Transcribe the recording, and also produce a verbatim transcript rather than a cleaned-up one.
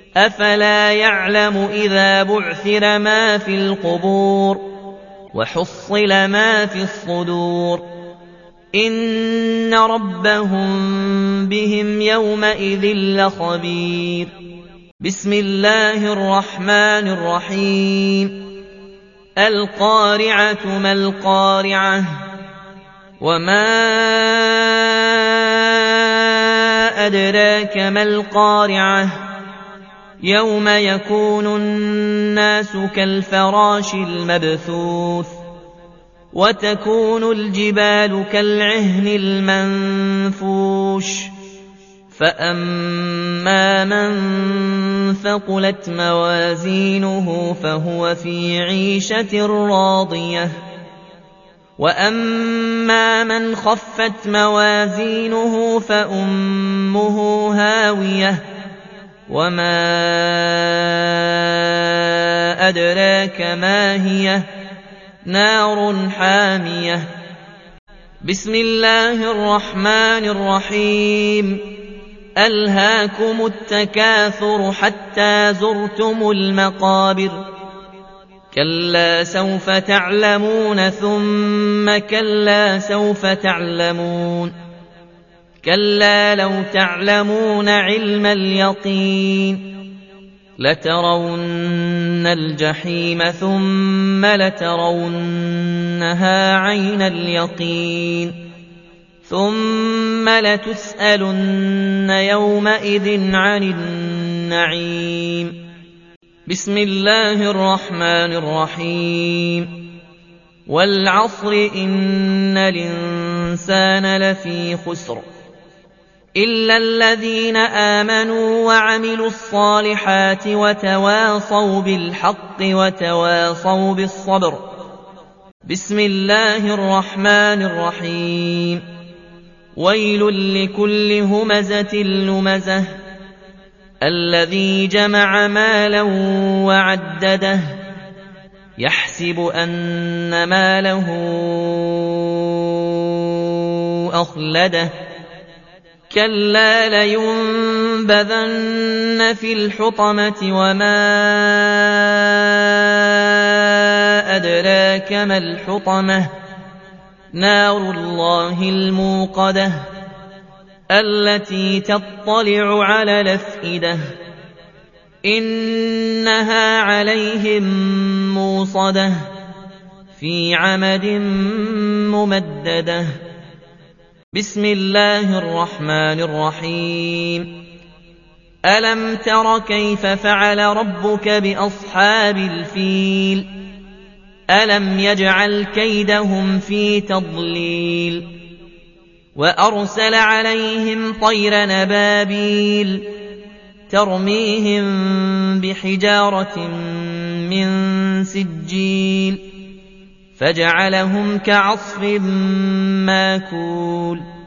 أفلا يعلم إذا بعثر ما في القبور وحصل ما في الصدور إن ربهم بهم يومئذ لخبير. بسم الله الرحمن الرحيم. القارعة ما القارعة وما أدراك ما القارعة يوم يكون الناس كالفراش المبثوث وتكون الجبال كالعهن المنفوش فأما من ثقلت موازينه فهو في عيشة راضية وأما من خفت موازينه فأمه هاوية وما أدراك ما هي نار حامية. بسم الله الرحمن الرحيم. ألهاكم التكاثر حتى زرتم المقابر كلا سوف تعلمون ثم كلا سوف تعلمون كلا لو تعلمون علم اليقين لترون الجحيم ثم لترونها عين اليقين ثم لتسألن يومئذ عن النعيم. بسم الله الرحمن الرحيم. والعصر إن الإنسان لفي خسر إلا الذين آمنوا وعملوا الصالحات وتواصوا بالحق وتواصوا بالصبر. بسم الله الرحمن الرحيم. ويل لكل همزة لمزة الذي جمع مالا وعدده يحسب أن ماله أخلده كلا لينبذن في الحطمة وما أدراك ما الحطمة نار الله الموقدة التي تطلع على الأفئدة إنها عليهم موصدة في عمد ممددة. بسم الله الرحمن الرحيم. ألم تر كيف فعل ربك بأصحاب الفيل ألم يجعل كيدهم في تضليل وأرسل عليهم طير نبابيل ترميهم بحجارة من سجيل فجعلهم كعصف ماكول.